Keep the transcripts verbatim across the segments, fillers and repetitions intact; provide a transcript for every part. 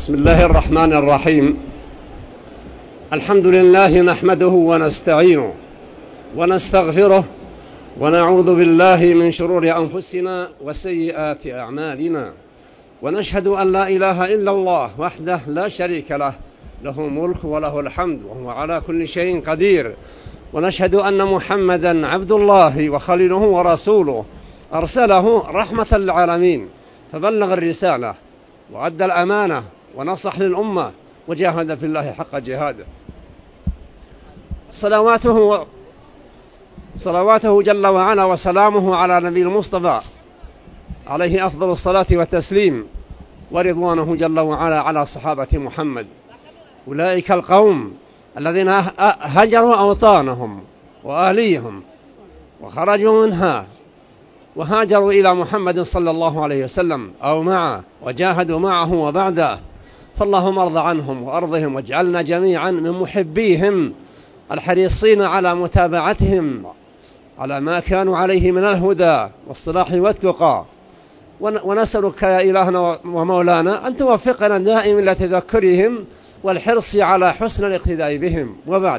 بسم الله الرحمن الرحيم. الحمد لله نحمده ونستعينه ونستغفره ونعوذ بالله من شرور أنفسنا وسيئات أعمالنا، ونشهد أن لا إله إلا الله وحده لا شريك له، له ملك وله الحمد وهو على كل شيء قدير، ونشهد أن محمدا عبد الله وخليله ورسوله أرسله رحمة للعالمين، فبلغ الرسالة وأدى الأمانة ونصح للأمة وجاهد في الله حق جهاده. صلواته صلواته جل وعلا وسلامه على نبي المصطفى عليه أفضل الصلاة والتسليم، ورضوانه جل وعلا على صحابة محمد، أولئك القوم الذين هجروا أوطانهم وأهليهم وخرجوا منها وهاجروا إلى محمد صلى الله عليه وسلم أو معه وجاهدوا معه وبعده، فاللهم ارض عنهم وأرضهم، واجعلنا جميعا من محبيهم الحريصين على متابعتهم على ما كانوا عليه من الهدى والصلاح والتقى. ونسألك يا إلهنا ومولانا أن توفقنا دائما لتذكرهم والحرص على حسن الاقتداء بهم. وبعد،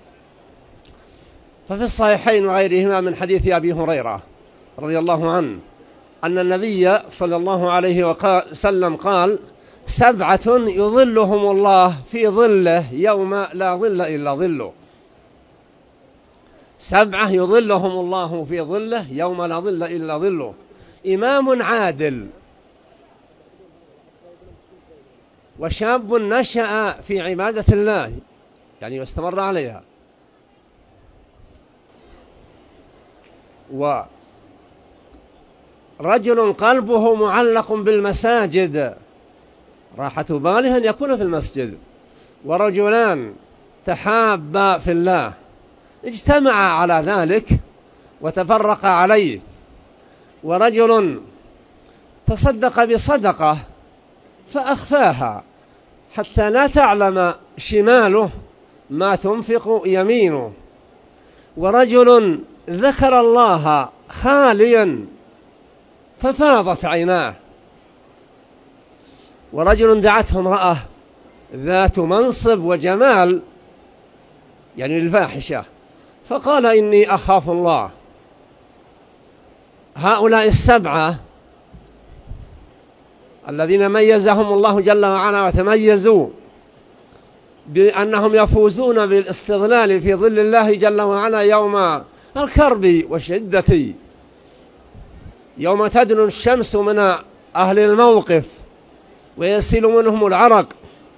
ففي الصحيحين وغيرهما من حديث أبي هريرة رضي الله عنه أن النبي صلى الله عليه وسلم قال: سبعة يظلهم الله في ظله يوم لا ظل إلا ظله. سبعة يظلهم الله في ظله يوم لا ظل إلا ظله: إمام عادل، وشاب نشأ في عبادة الله يعني واستمر عليها، ورجل قلبه معلق بالمساجد، راحة باله أن يكون في المسجد، ورجلان تحابا في الله اجتمعا على ذلك وتفرقا عليه، ورجل تصدق بصدقة فأخفاها حتى لا تعلم شماله ما تنفق يمينه، ورجل ذكر الله خاليا ففاضت عيناه، ورجل دعته امرأة ذات منصب وجمال يعني الفاحشة فقال: إني أخاف الله. هؤلاء السبعة الذين ميزهم الله جل وعلا وتميزوا بأنهم يفوزون بالاستظلال في ظل الله جل وعلا يوم الكرب والشدة، يوم تدنو الشمس من أهل الموقف ويسيل منهم العرق،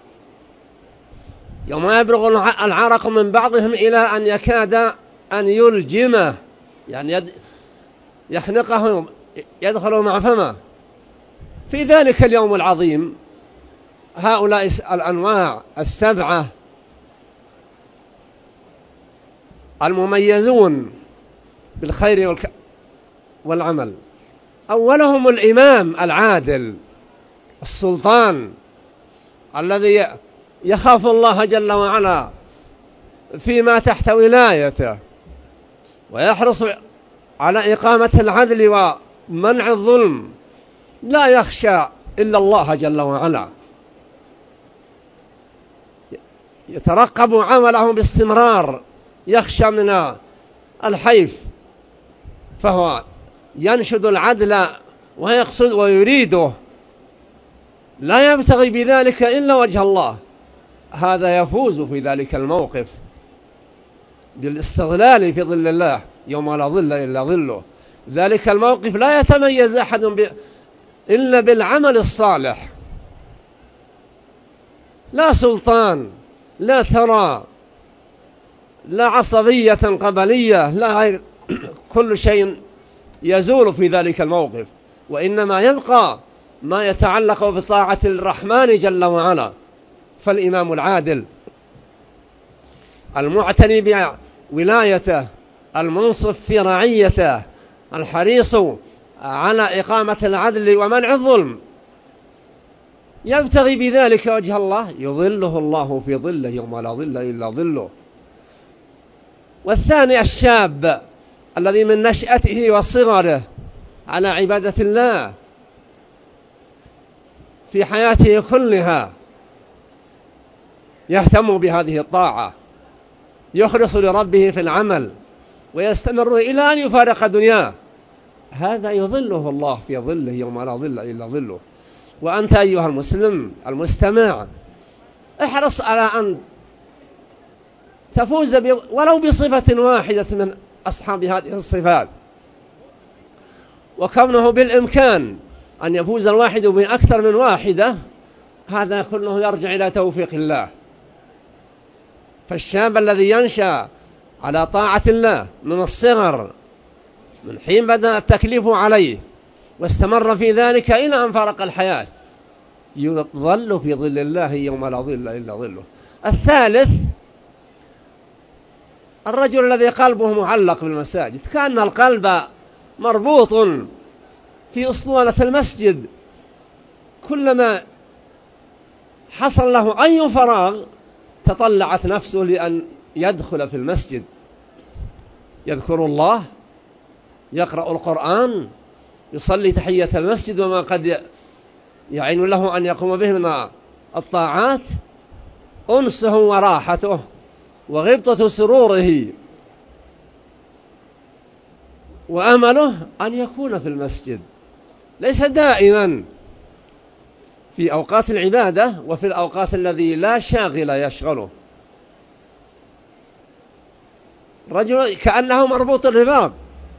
يوم يبلغ العرق من بعضهم إلى أن يكاد أن يلجمه يعني يخنقه يدخل مع فمه. في ذلك اليوم العظيم هؤلاء الأنواع السبعة المميزون بالخير والعمل: أولهم الإمام العادل، السلطان الذي يخاف الله جل وعلا فيما تحت ولايته، ويحرص على إقامة العدل ومنع الظلم، لا يخشى إلا الله جل وعلا، يترقب عمله باستمرار، يخشى من الحيف، فهو ينشد العدل ويقصد ويريده، لا يبتغي بذلك إلا وجه الله. هذا يفوز في ذلك الموقف بالاستظلال في ظل الله يوم لا ظل إلا ظله. ذلك الموقف لا يتميز أحد ب... إلا بالعمل الصالح، لا سلطان، لا ثرى، لا عصبية قبلية، لا غير، كل شيء يزول في ذلك الموقف، وإنما يبقى ما يتعلق بطاعة الرحمن جل وعلا. فالإمام العادل المعتني بولايته، المنصف في رعيته، الحريص على إقامة العدل ومنع الظلم، يبتغي بذلك وجه الله، يظله الله في ظله يوم لا ظل إلا ظله. والثاني الشاب الذي من نشأته وصغره على عبادة الله في حياته كلها، يهتم بهذه الطاعة، يخلص لربه في العمل ويستمر إلى أن يفارق دنياه، هذا يظله الله في ظله يوم لا ظل إلا ظله. وأنت أيها المسلم المستمع احرص على أن تفوز ولو بصفة واحدة من أصحاب هذه الصفات، وكونه بالإمكان أن يفوز الواحد بأكثر من واحدة هذا كله يرجع إلى توفيق الله. فالشاب الذي ينشأ على طاعة الله من الصغر من حين بدأ التكليف عليه واستمر في ذلك إلى أن فارق الحياة يظل في ظل الله يوم لا ظل إلا ظله. الثالث الرجل الذي قلبه معلق بالمساجد، كأن القلب مربوط في أسطوانة المسجد، كلما حصل له أي فراغ تطلعت نفسه لأن يدخل في المسجد، يذكر الله، يقرأ القرآن، يصلي تحية المسجد وما قد يعين له أن يقوم به من الطاعات، أنسه وراحته وغبطة سروره وأمله أن يكون في المسجد، ليس دائما في أوقات العبادة وفي الأوقات الذي لا شاغل يشغله. رجل كأنه مربوط الرباط،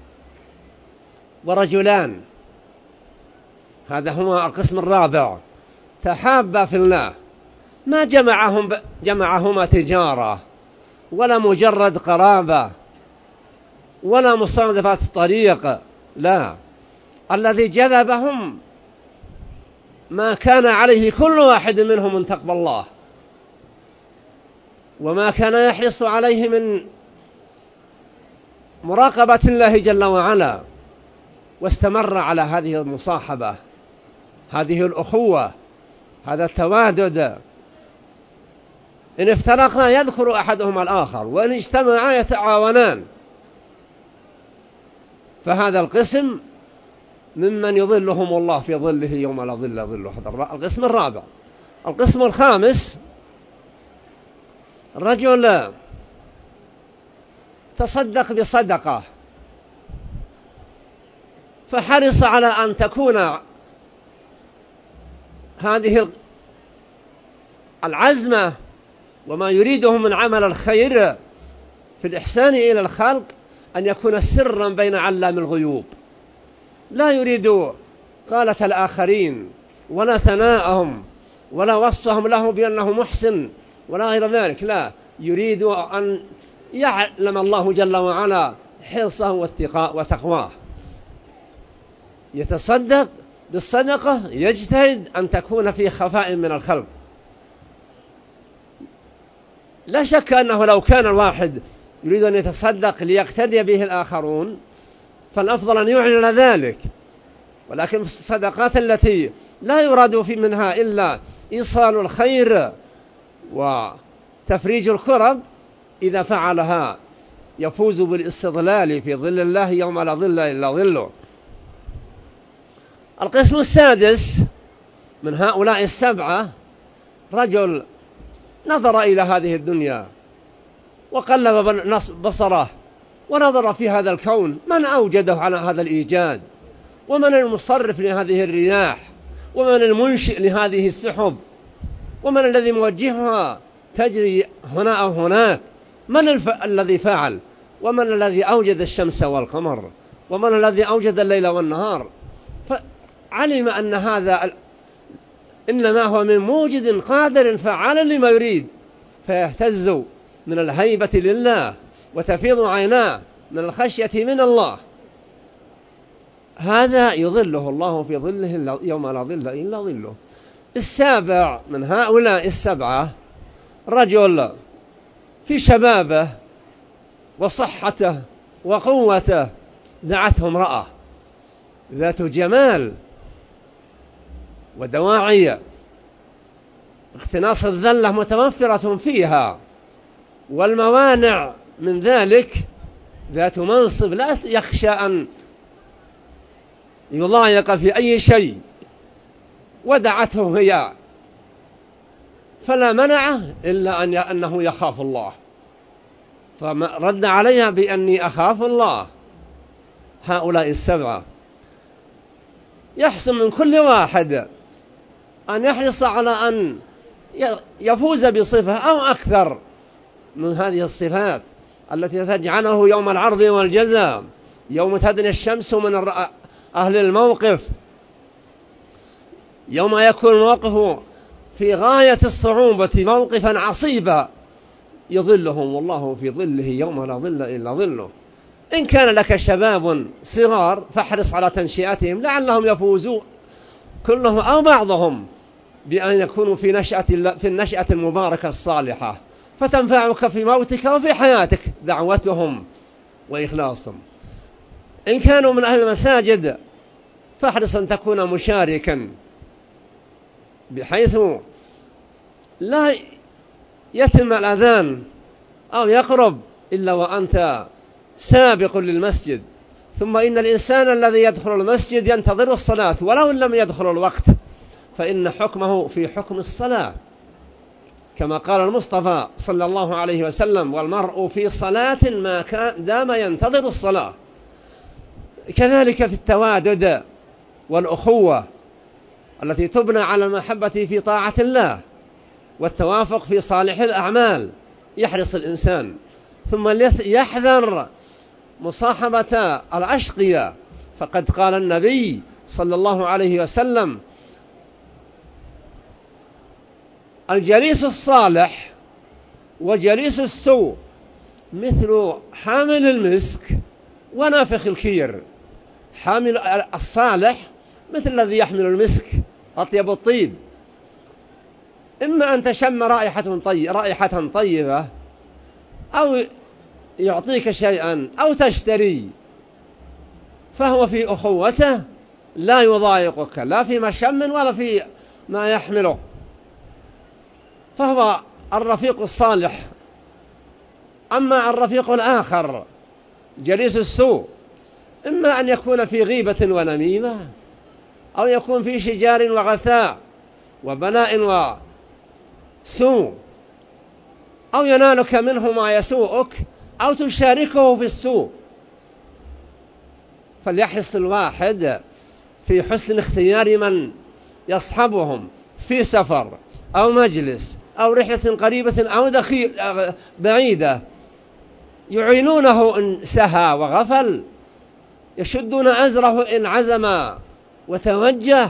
ورجلان هذا هو القسم الرابع تحابا في الله، ما جمعهم جمعهما تجارة ولا مجرد قرابة ولا مصادفات الطريق، لا، الذي جذبهم ما كان عليه كل واحد منهم من تقوى الله وما كان يحرص عليه من مراقبة الله جل وعلا، واستمر على هذه المصاحبة، هذه الأخوة، هذا التوادد. إن افترقا يذكر أحدهما الآخر، وإن اجتمعا يتعاونان. فهذا القسم ممن يظلهم الله في ظله يوم لا ظل ظله، هذا القسم الرابع. القسم الخامس رجل تصدق بصدقة فحرص على أن تكون هذه العزمة وما يريده من عمل الخير في الإحسان إلى الخلق أن يكون سرا بين علام الغيوب، لا يريد قالة الآخرين ولا ثناءهم ولا وصفهم له بأنه محسن ولا غير ذلك، لا، يريد أن يعلم الله جل وعلا حرصه واتقاء وتقواه. يتصدق بالصدقة يجتهد أن تكون في خفاء من الخلق. لا شك أنه لو كان الواحد يريد أن يتصدق ليقتدي به الآخرون فالأفضل أن يعلن ذلك، ولكن في الصدقات التي لا يراد في منها إلا إيصال الخير وتفريج الكرب، إذا فعلها يفوز بالاستظلال في ظل الله يوم لا ظل إلا ظله. القسم السادس من هؤلاء السبعة رجل نظر إلى هذه الدنيا وقلب بصره ونظر في هذا الكون، من أوجده على هذا الإيجاد، ومن المصرف لهذه الرياح، ومن المنشئ لهذه السحب، ومن الذي موجهها تجري هنا أو هناك، من الف... الذي فعل، ومن الذي أوجد الشمس والقمر، ومن الذي أوجد الليل والنهار. فعلم أن هذا إنما هو من موجد قادر فعال لما يريد، فيهتز من الهيبة لله وتفيض عيناه من الخشية من الله. هذا يظله الله في ظله يوم لا ظل إلا ظله. السابع من هؤلاء السبعة رجل في شبابه وصحته وقوته دعته امرأة ذات جمال ودواعي، اقتناص الذلة متوفرة فيها، والموانع من ذلك ذات منصب لا يخشى أن يضايق في أي شيء، ودعته هي فلا منعه إلا أن أنه يخاف الله، فرد عليها بأني أخاف الله. هؤلاء السبعة يحسن من كل واحد أن يحرص على أن يفوز بصفة أو أكثر من هذه الصفات التي تجعله يوم العرض والجزاء، يوم تدني الشمس من أهل الموقف، يوم يكون الموقف في غاية الصعوبة موقفا عصيبا، يظلهم والله في ظله يوم لا ظل إلا ظله. إن كان لك شباب صغار فاحرص على تنشئتهم لعلهم يفوزوا كلهم أو بعضهم بأن يكونوا في نشأة في النشأة المباركة الصالحة، فتنفعك في موتك وفي حياتك دعوتهم وإخلاصهم. إن كانوا من أهل المساجد فاحرص أن تكون مشاركا، بحيث لا يتم الأذان أو يقرب إلا وأنت سابق للمسجد. ثم إن الإنسان الذي يدخل المسجد ينتظر الصلاة ولو لم يدخل الوقت، فإن حكمه في حكم الصلاة، كما قال المصطفى صلى الله عليه وسلم: والمرء في صلاة ما كان دام ينتظر الصلاة. كذلك في التوادد والأخوة التي تبنى على المحبة في طاعة الله والتوافق في صالح الأعمال، يحرص الإنسان. ثم يحذر مصاحبة الأشقياء، فقد قال النبي صلى الله عليه وسلم: الجليس الصالح وجليس السوء مثل حامل المسك ونافخ الكير. حامل الصالح مثل الذي يحمل المسك أطيب الطيب، إما أن تشم رائحة طيبة, رائحة طيبة أو يعطيك شيئا أو تشتري، فهو في أخوته لا يضايقك لا في مشم ولا في ما يحمله، فهو الرفيق الصالح. أما الرفيق الآخر جليس السوء، إما أن يكون في غيبة ونميمة، أو يكون في شجار وغثاء وبلاء وسوء، أو ينالك منه ما يسوءك، أو تشاركه في السوء. فليحرص الواحد في حسن اختيار من يصحبهم في سفر أو مجلس أو رحلة قريبة أو بعيدة، يعينونه إن سهى وغفل، يشدون أزره إن عزم وتوجه.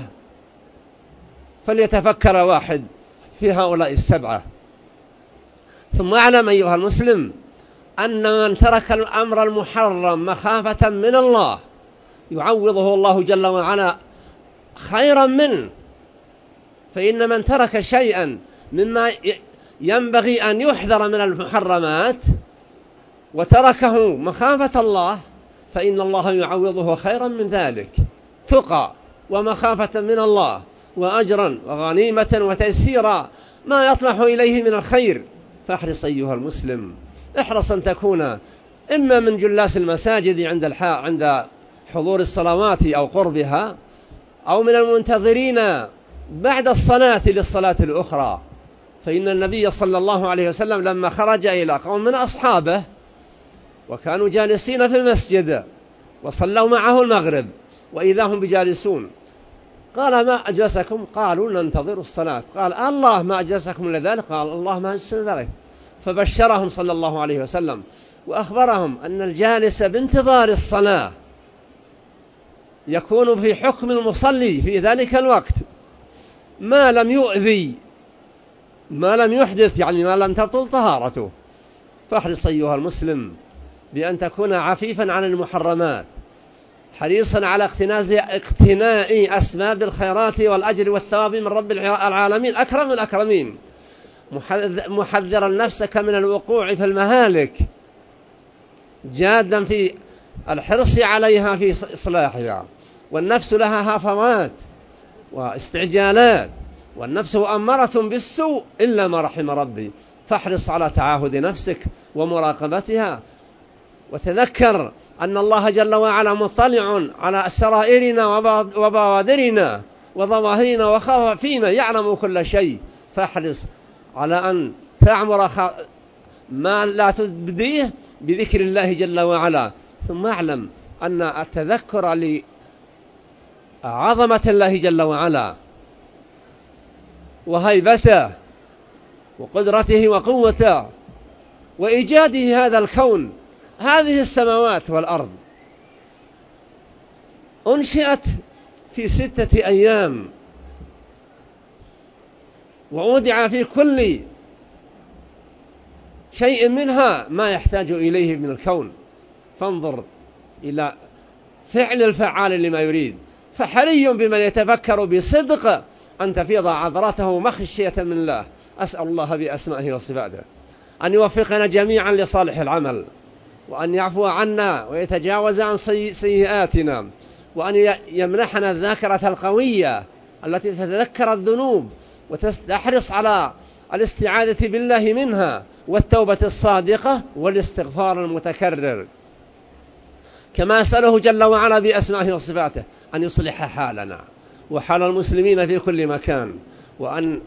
فليتفكر واحد في هؤلاء السبعة. ثم اعلم أيها المسلم أن من ترك الأمر المحرم مخافة من الله يعوضه الله جل وعلا خيرا منه. فإن من ترك شيئا مما ينبغي أن يحذر من المحرمات وتركه مخافة الله فإن الله يعوضه خيرا من ذلك، تقى ومخافة من الله وأجرا وغنيمة وتيسيرا ما يطمح إليه من الخير. فاحرص أيها المسلم، احرص أن تكون إما من جلاس المساجد عند الحاء عند حضور الصلوات أو قربها، أو من المنتظرين بعد الصلاة للصلاة الأخرى. فإن النبي صلى الله عليه وسلم لما خرج إلى قوم من أصحابه وكانوا جالسين في المسجد وصلوا معه المغرب وإذا هم بجالسون، قال: ما أجلسكم؟ قالوا: ننتظر الصلاة. قال: الله ما أجلسكم لذلك؟ قال: الله ما أجلسنا ذلك. فبشرهم صلى الله عليه وسلم وأخبرهم أن الجالس بانتظار الصلاة يكون في حكم المصلي في ذلك الوقت ما لم يؤذي، ما لم يحدث، يعني ما لم تبطل طهارته. فاحرص أيها المسلم بأن تكون عفيفا عن المحرمات، حريصا على اقتناء أسباب الخيرات والأجر والثواب من رب العالمين أكرم الأكرمين، محذرا نفسك من الوقوع في المهالك، جادا في الحرص عليها في إصلاحها. والنفس لها هفوات واستعجالات، والنفس مؤمرة بالسوء إلا ما رحم ربي. فاحرص على تعاهد نفسك ومراقبتها، وتذكر أن الله جل وعلا مطلع على سرائرنا وبوادرنا وظواهرنا وخوافينا، يعلم كل شيء. فاحرص على أن تعمر ما لا تبديه بذكر الله جل وعلا. ثم اعلم أن التذكر لعظمة الله جل وعلا وهيبته وقدرته وقوته وإيجاده هذا الكون، هذه السماوات والأرض أنشئت في ستة أيام، ووضع في كل شيء منها ما يحتاج إليه من الكون. فانظر إلى فعل الفعال لما يريد. فحري بمن يتفكر بصدق أن تفيض عذرته مخشية من الله. أسأل الله بأسمائه وصفاته أن يوفقنا جميعا لصالح العمل، وأن يعفو عنا ويتجاوز عن سيئاتنا، وأن يمنحنا الذاكرة القوية التي تتذكر الذنوب وتحرص على الاستعاذة بالله منها والتوبة الصادقة والاستغفار المتكرر. كما أسأله جل وعلا بأسمائه وصفاته أن يصلح حالنا وحال المسلمين في كل مكان، وأن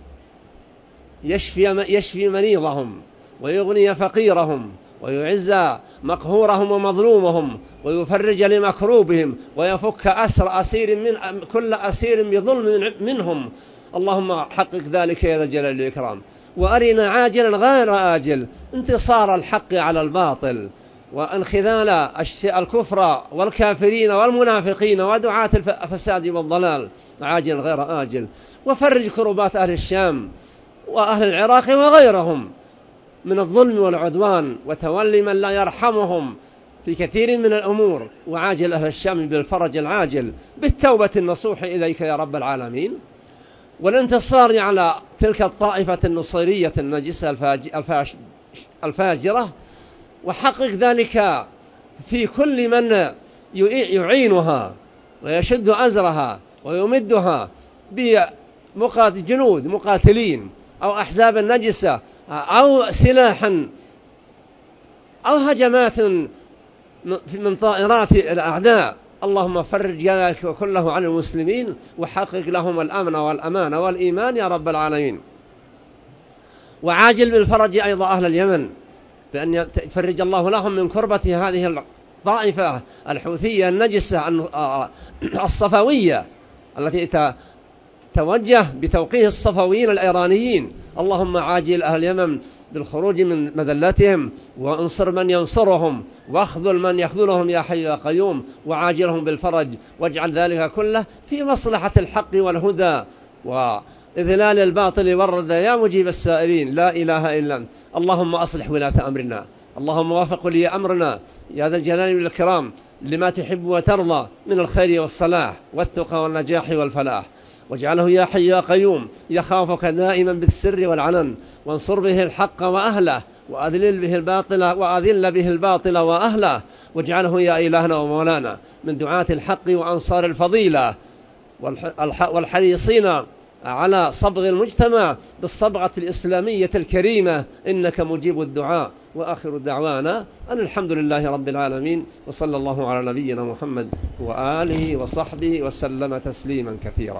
يشفي, يشفي مريضهم ويغني فقيرهم ويعز مقهورهم ومظلومهم ويفرج لمكروبهم ويفك أسر أسير من كل أسير بظلم منهم. اللهم حقق ذلك يا ذا الجلال والإكرام. وأرنا عاجلا غير آجل انتصار الحق على الباطل، وانخذال الكفر والكافرين والمنافقين ودعاة الفساد والضلال عاجلا غير آجل. وفرج كربات أهل الشام وأهل العراق وغيرهم من الظلم والعدوان، وتولي من لا يرحمهم في كثير من الأمور. وعاجل أهل الشام بالفرج العاجل بالتوبة النصوح إليك يا رب العالمين، والانتصار على تلك الطائفة النصيرية النجسة الفاجرة. وحقق ذلك في كل من يعينها ويشد أزرها ويمدها بجنود مقاتلين أو أحزاب نجسة أو سلاحا أو هجمات من طائرات الأعداء. اللهم فرج ذلك كله عن المسلمين، وحقق لهم الأمن والأمان والإيمان يا رب العالمين. وعاجل بالفرج أيضا أهل اليمن، بأن يفرج الله لهم من كربة هذه الطائفة الحوثية النجسة الصفوية التي توجه بتوقيه الصفويين الإيرانيين. اللهم عاجل أهل اليمن بالخروج من مذلتهم، وانصر من ينصرهم، واخذل من يخذلهم يا حي يا قيوم، وعاجلهم بالفرج، واجعل ذلك كله في مصلحة الحق والهدى وإذلال الباطل والردى يا مجيب السائلين. لا إله إلا أنت. اللهم أصلح ولاة أمرنا، اللهم وافق ولي أمرنا يا ذا الجلال والإكرام لما تحب وترضى من الخير والصلاح والتقى والنجاح والفلاح، واجعله يا حي يا قيوم يخافك دائما بالسر والعلن، وانصر به الحق وأهله، وأذل به الباطل وأذل به الباطل وأهله، واجعله يا إلهنا ومولانا من دعاة الحق وأنصار الفضيلة والحريصين على صبغ المجتمع بالصبغة الإسلامية الكريمة، إنك مجيب الدعاء. وآخر دعوانا أن الحمد لله رب العالمين، وصلى الله على نبينا محمد وآله وصحبه وسلم تسليما كثيرا.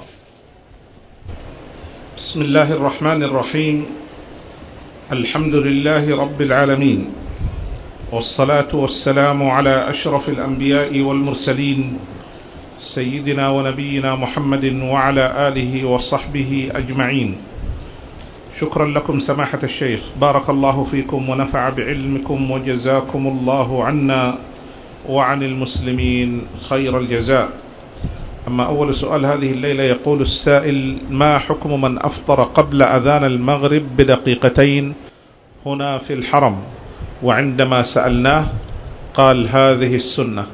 بسم الله الرحمن الرحيم. الحمد لله رب العالمين، والصلاة والسلام على أشرف الأنبياء والمرسلين سيدنا ونبينا محمد وعلى آله وصحبه أجمعين. شكرا لكم سماحة الشيخ، بارك الله فيكم ونفع بعلمكم، وجزاكم الله عنا وعن المسلمين خير الجزاء. أما أول سؤال هذه الليلة، يقول السائل: ما حكم من أفطر قبل أذان المغرب بدقيقتين هنا في الحرم، وعندما سألناه قال هذه السنة؟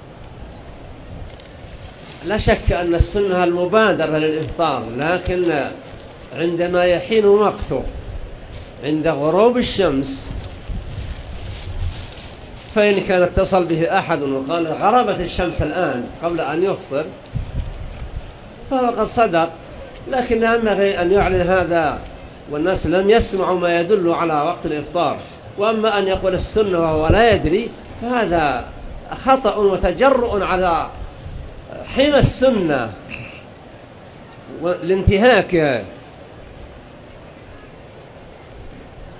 لا شك أن السنة المبادرة للإفطار، لكن عندما يحين وقته عند غروب الشمس، فإن كان اتصل به أحد وقال غربت الشمس الآن قبل أن يفطر فهو قد صدق، لكن لا ينبغي أن يعلن هذا والناس لم يسمعوا ما يدل على وقت الإفطار. وأما أن يقول السنة وهو لا يدري فهذا خطأ وتجرؤ على حمى السنة والانتهاك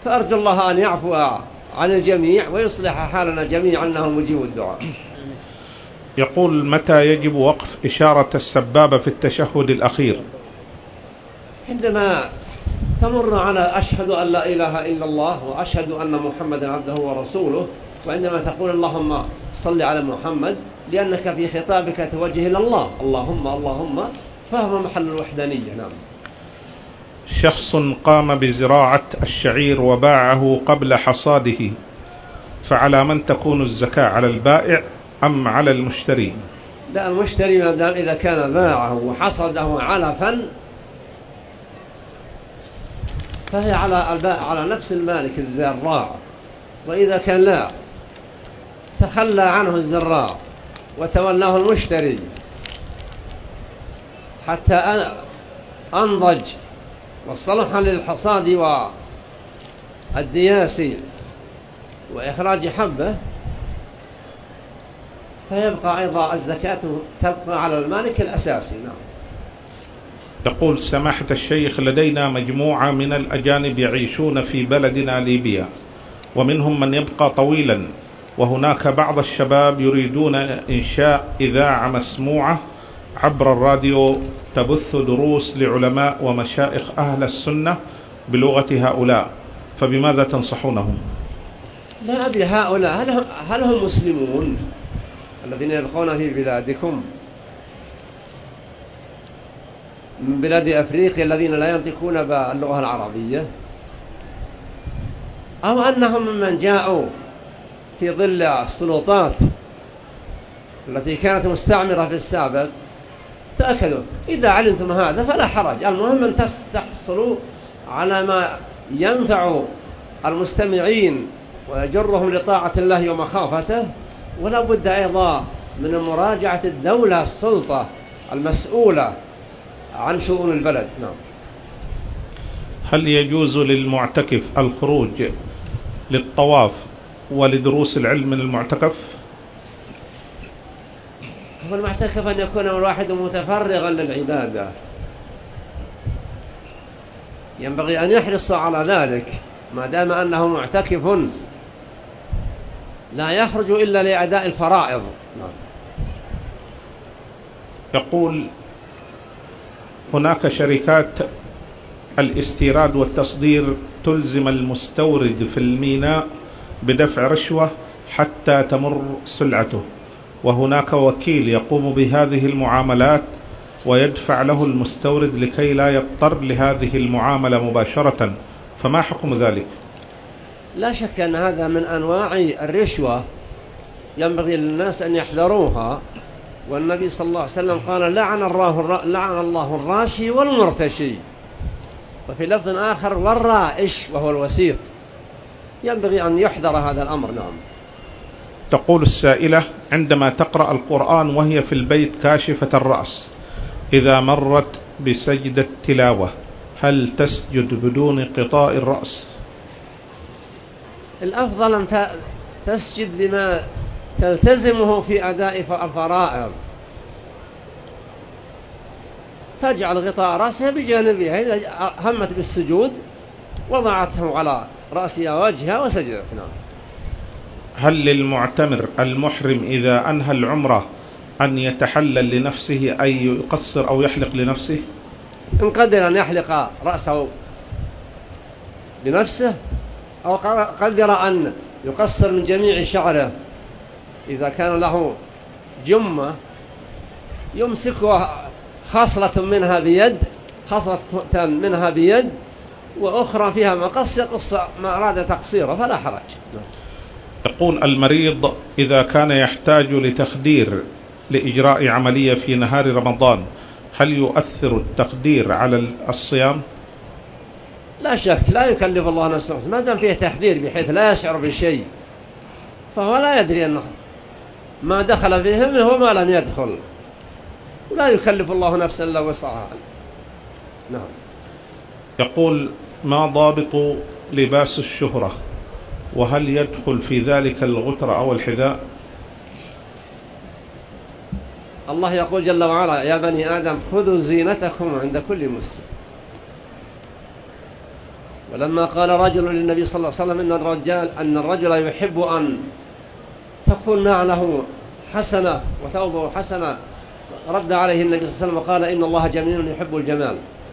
فأرجو الله أن يعفو عن الجميع ويصلح حالنا جميعا أنه مجيب الدعاء. يقول: متى يجب وقف إشارة السبابة في التشهد الأخير؟ عندما تمر على أشهد أن لا إله إلا الله وأشهد أن محمدا عبده ورسوله، وعندما تقول اللهم صل على محمد، لأنك في خطابك توجه إلى الله، اللهم اللهم، فهم محل الوحدانية. نعم. شخص قام بزراعة الشعير وباعه قبل حصاده، فعلى من تكون الزكاة، على البائع أم على المشتري؟ لا، المشتري ما دام إذا كان باعه وحصده علفا فهي على البائع، على نفس المالك الزراع. وإذا كان لا، تخلى عنه الزراع وتولاه المشتري حتى أنضج والصلح للحصاد والدياس وإخراج حبه، فيبقى أيضا الزكاة تبقى على المالك الأساسي. نعم. يقول: سماحة الشيخ، لدينا مجموعة من الأجانب يعيشون في بلدنا ليبيا، ومنهم من يبقى طويلا، وهناك بعض الشباب يريدون إنشاء إذاعة مسموعة عبر الراديو تبث دروس لعلماء ومشائخ أهل السنة بلغة هؤلاء، فبماذا تنصحونهم؟ لا أدري هؤلاء هل هم, هل هم مسلمون الذين يبقون في بلادكم من بلاد أفريقيا الذين لا ينطقون باللغة العربية، أو أنهم ممن جاءوا في ظل السلطات التي كانت مستعمرة في السابق؟ تأكدوا إذا علمتم هذا فلا حرج، المهم أن تحصلوا على ما ينفع المستمعين ويجرهم لطاعة الله ومخافته. ولا بد أيضا من مراجعة الدولة، السلطة المسؤولة عن شؤون البلد. نعم. هل يجوز للمعتكف الخروج للطواف ولدروس العلم من المعتكف؟ هو المعتكف أن يكون الواحد متفرغا للعبادة، ينبغي أن يحرص على ذلك ما دام أنه معتكف، لا يخرج إلا لأداء الفرائض. نعم. يقول: هناك شركات الاستيراد والتصدير تلزم المستورد في الميناء بدفع رشوة حتى تمر سلعته، وهناك وكيل يقوم بهذه المعاملات ويدفع له المستورد لكي لا يضطر لهذه المعاملة مباشرة، فما حكم ذلك؟ لا شك أن هذا من أنواع الرشوة، ينبغي للناس أن يحذروها. والنبي صلى الله عليه وسلم قال: لعن الله لعن الله الراشي والمرتشي، وفي لفظ آخر والرائش وهو الوسيط. ينبغي أن يحذر هذا الأمر. نعم. تقول السائلة: عندما تقرأ القرآن وهي في البيت كاشفة الرأس، إذا مرت بسجدة تلاوة هل تسجد بدون قطاع الرأس؟ الأفضل أن تسجد بما تلتزمه في أداء الفرائض، تجعل غطاء رأسها بجانبها، إذا همت بالسجود وضعته على رأسها وجهها وسجدت. نعم. هل للمعتمر المحرم إذا أنهى العمرة أن يتحلل لنفسه أي يقصر أو يحلق لنفسه؟ إن قدر أن يحلق رأسه لنفسه أو قدر أن يقصر من جميع شعره، إذا كان له جمة يمسك خاصلة منها بيد خاصلة منها بيد وأخرى فيها مقص يقص ما أراد تقصيره فلا حرج. يقول: المريض إذا كان يحتاج لتخدير لإجراء عملية في نهار رمضان هل يؤثر التخدير على الصيام؟ لا شك، لا يكلف الله نفسه ما دام فيه تخدير بحيث لا يشعر بشيء، فهو لا يدري أنه ما دخل فيه وما لم يدخل، ولا يكلف الله نفسا إلا وسعها. نعم. يقول: ما ضابط لباس الشهرة، وهل يدخل في ذلك الغترة أو الحذاء؟ الله يقول جل وعلا: يا بني آدم خذوا زينتكم عند كل مسجد. ولما قال رجل للنبي صلى الله عليه وسلم إن الرجال أن الرجل يحب أن تكون نعله حسنة وثوبه حسنة، رد عليه النبي صلى الله عليه وسلم وقال إن الله جميل يحب الجمال.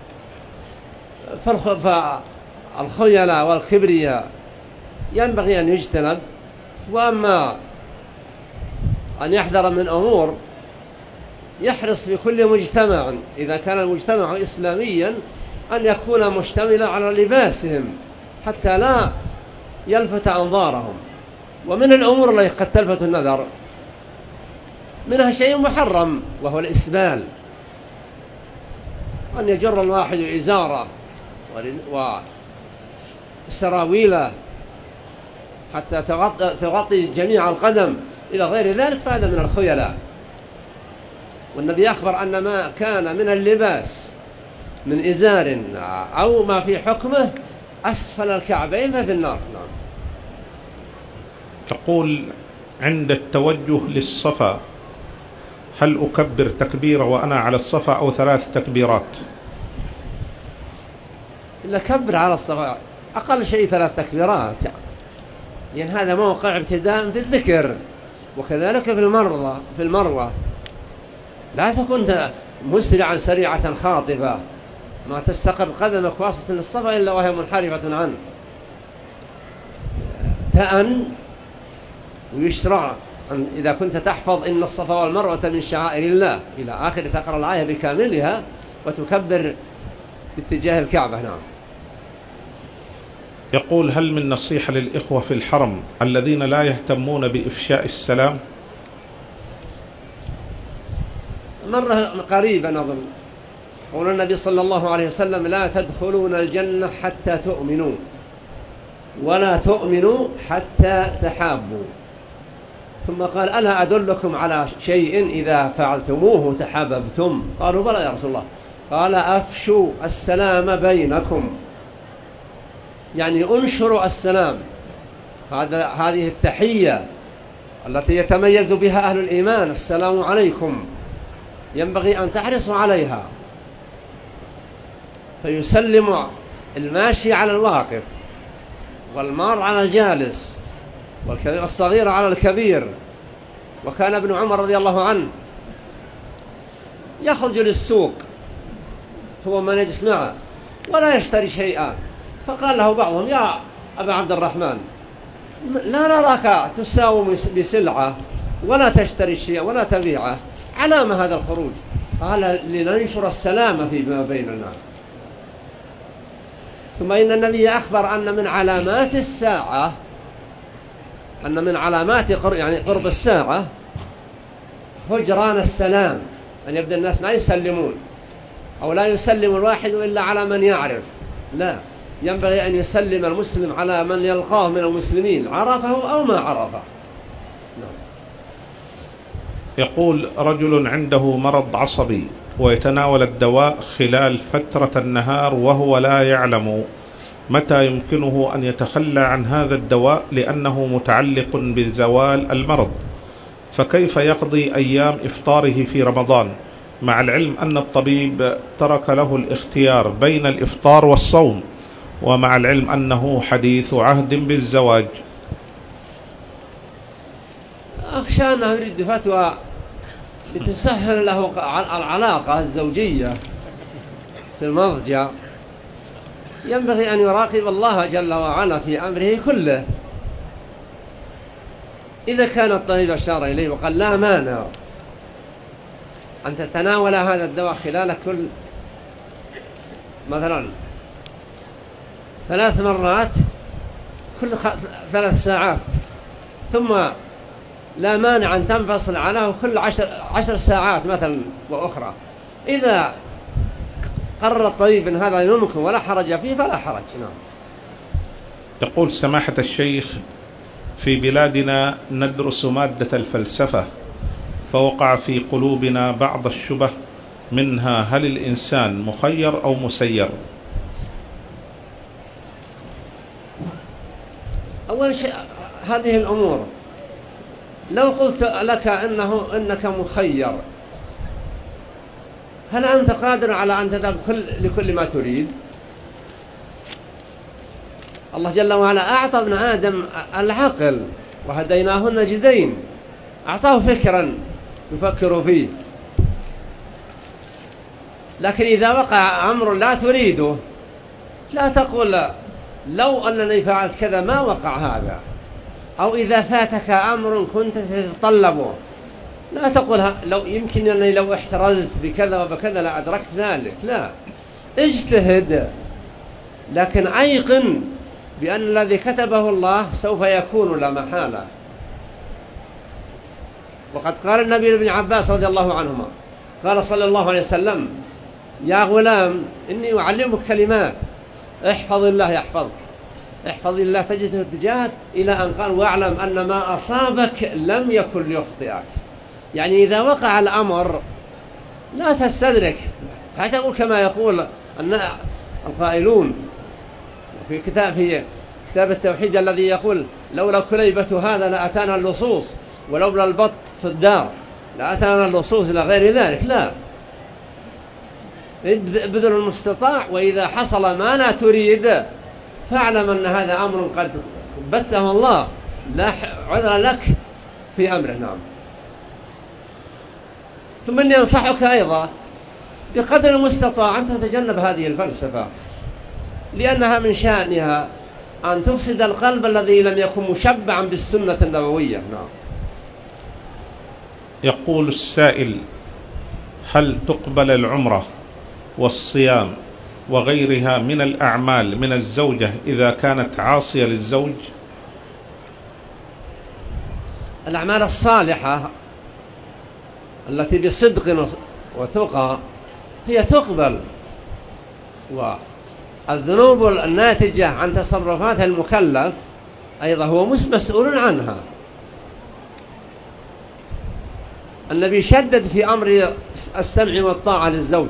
فالخيلاء والكبرياء ينبغي أن يجتنب، وأما أن يحذر من أمور يحرص في كل مجتمع إذا كان المجتمع إسلاميا أن يكون مشتملا على لباسهم حتى لا يلفت أنظارهم. ومن الأمور التي قد تلفت النظر منها شيء محرم وهو الإسبال، أن يجر الواحد إزاره وسراويله حتى تغطي جميع القدم إلى غير ذلك، فهذا من الخيلاء. والنبي أخبر أن ما كان من اللباس من إزار أو ما في حكمه أسفل الكعبين ففي النار. نعم. تقول عند التوجه للصفا هل أكبر تكبيرة وأنا على الصفا أو ثلاث تكبيرات؟ إلا كبر على الصفا أقل شيء ثلاث تكبيرات، يعني هذا موقع ابتداء في الذكر. وكذلك في المروة في المروة لا تكون مسرعا سريعة خاطفة ما تستقر قدمك واسطة للصفا إلا وهي منحرفة عنه. تأن ويشرع إذا كنت تحفظ إن الصفا والمروة من شعائر الله إلى آخر تقرأ الآية بكاملها وتكبر باتجاه الكعبة. نعم. يقول هل من نصيحة للإخوة في الحرم الذين لا يهتمون بإفشاء السلام؟ مرة قريبا نظن قول النبي صلى الله عليه وسلم لا تدخلون الجنة حتى تؤمنوا ولا تؤمنوا حتى تحابوا، ثم قال ألا أدلكم على شيء إذا فعلتموه تحاببتم؟ قالوا بلى يا رسول الله. قال أفشوا السلام بينكم، يعني أنشروا السلام. هذا هذه التحية التي يتميز بها أهل الإيمان، السلام عليكم، ينبغي أن تحرصوا عليها. فيسلم الماشي على الواقف والمار على الجالس والصغير على الكبير. وكان ابن عمر رضي الله عنه يخرج للسوق هو من يجلس معه ولا يشتري شيئا، فقال له بعضهم يا أبا عبد الرحمن لا نراك تساوم بسلعة ولا تشتري شيئا ولا تبيعه، على ما هذا الخروج؟ قال لننشر السلام فيما بيننا. ثم إن النبي أخبر أن من علامات الساعة أن من علامات قرب يعني قرب الساعة هجران السلام، أن يبدأ الناس ما يسلمون أو لا يسلم الواحد إلا على من يعرف، لا، ينبغي أن يسلم المسلم على من يلقاه من المسلمين عرفه أو ما عرفه. يقول رجل عنده مرض عصبي ويتناول الدواء خلال فترة النهار وهو لا يعلم متى يمكنه أن يتخلى عن هذا الدواء لأنه متعلق بزوال المرض، فكيف يقضي أيام إفطاره في رمضان مع العلم أن الطبيب ترك له الاختيار بين الإفطار والصوم، ومع العلم أنه حديث عهد بالزواج؟ أخشى أنه يريد فتوى لتسهل له العلاقة الزوجية في المضجع. ينبغي أن يراقب الله جل وعلا في أمره كله. إذا كان الطبيب أشار إليه وقال لا مانع أن تتناول هذا الدواء خلال كل مثلا ثلاث مرات كل ثلاث ساعات، ثم لا مانع أن تنفصل عنه كل عشر, عشر ساعات مثلا وأخرى، إذا قرر الطبيب أن هذا يمكن ولا حرج فيه فلا حرج. نعم. يقول سماحة الشيخ في بلادنا ندرس مادة الفلسفة، فوقع في قلوبنا بعض الشبه منها هل الإنسان مخير أو مسير؟ أول شيء هذه الأمور لو قلت لك أنه أنك مخير، هل أنت قادر على أن تذهب كل لكل ما تريد؟ الله جل وعلا أعطى ابن آدم العقل وهديناه النجدين، أعطاه فكرا يفكر فيه. لكن إذا وقع أمر لا تريده لا تقول لو أنني فعلت كذا ما وقع هذا، أو إذا فاتك أمر كنت تتطلبه لا تقول لو يمكن أنني لو احترزت بكذا وبكذا لا أدركت ذلك. لا، اجتهد، لكن أيقن بأن الذي كتبه الله سوف يكون لا محالة. وقد قال النبي لابن عباس رضي الله عنهما قال صلى الله عليه وسلم: يا غلام إني أعلمك كلمات، احفظ الله يحفظك، احفظ الله تجده تجاهك، إلى أن قال: واعلم أن ما أصابك لم يكن ليخطئك. يعني إذا وقع الأمر لا تستدرك، لا تقول كما يقول القائلون في كتاب في كتاب التوحيد الذي يقول: لولا كليبة هذا لأتانا اللصوص، ولولا البط في الدار لأتانا اللصوص إلى غير ذلك. لا، ابذل المستطاع، وإذا حصل ما لا تريد فاعلم أن هذا أمر قد بته الله، لا عذر لك في أمره. نعم. ثم إني أنصحك أيضا بقدر المستطاع أن تتجنب هذه الفلسفة، لأنها من شأنها أن تفسد القلب الذي لم يكن مشبعا بالسنة النبوية. نعم. يقول السائل: هل تقبل العمرة والصيام وغيرها من الأعمال من الزوجة إذا كانت عاصية للزوج؟ الأعمال الصالحة التي بصدق وتقى هي تقبل، والذنوب الناتجة عن تصرفات المكلف أيضا هو مسؤول عنها. النبي شدد في أمر السمع والطاعة للزوج،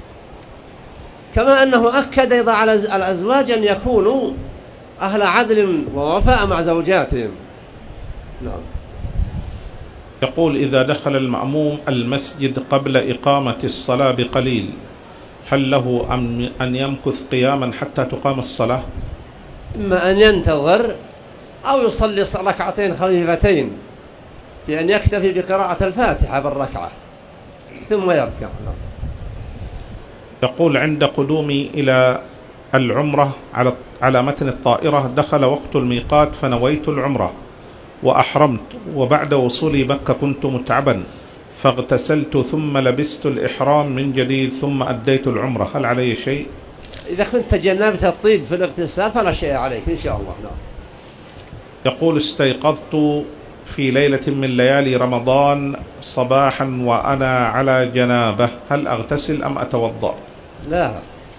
كما أنه أكد أيضا على الأزواج أن يكونوا أهل عدل ووفاء مع زوجاتهم. نعم. يقول: إذا دخل المأموم المسجد قبل إقامة الصلاة بقليل هل له أن يمكث قياما حتى تقام الصلاة؟ إما أن ينتظر أو يصلي ركعتين خفيفتين بأن يكتفي بقراءة الفاتحة بالركعة ثم يركع. يقول: عند قدومي إلى العمرة على على متن الطائرة دخل وقت الميقات فنويت العمرة وأحرمت، وبعد وصولي مكة كنت متعبا فاغتسلت ثم لبست الإحرام من جديد ثم أديت العمرة، هل علي شيء؟ إذا كنت تجنبت الطيب في الاغتسال فلا شيء عليك إن شاء الله. نعم. يقول: استيقظت في ليلة من ليالي رمضان صباحا وأنا على جنابة، هل أغتسل أم أتوضأ؟ لا،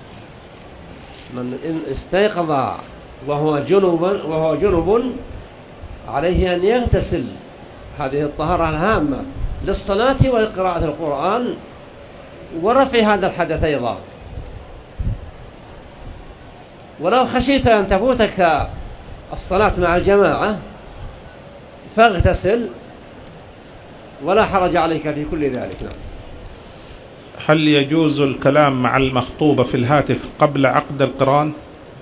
من إن استيقظ وهو جنوب وهو جنوب عليه أن يغتسل، هذه الطهارة الهامة للصلاة وقراءة القرآن ورفع هذا الحدث أيضا. ولو خشيت أن تفوتك الصلاة مع الجماعة فاغتسل ولا حرج عليك في كل ذلك. نعم. هل يجوز الكلام مع المخطوبة في الهاتف قبل عقد القران؟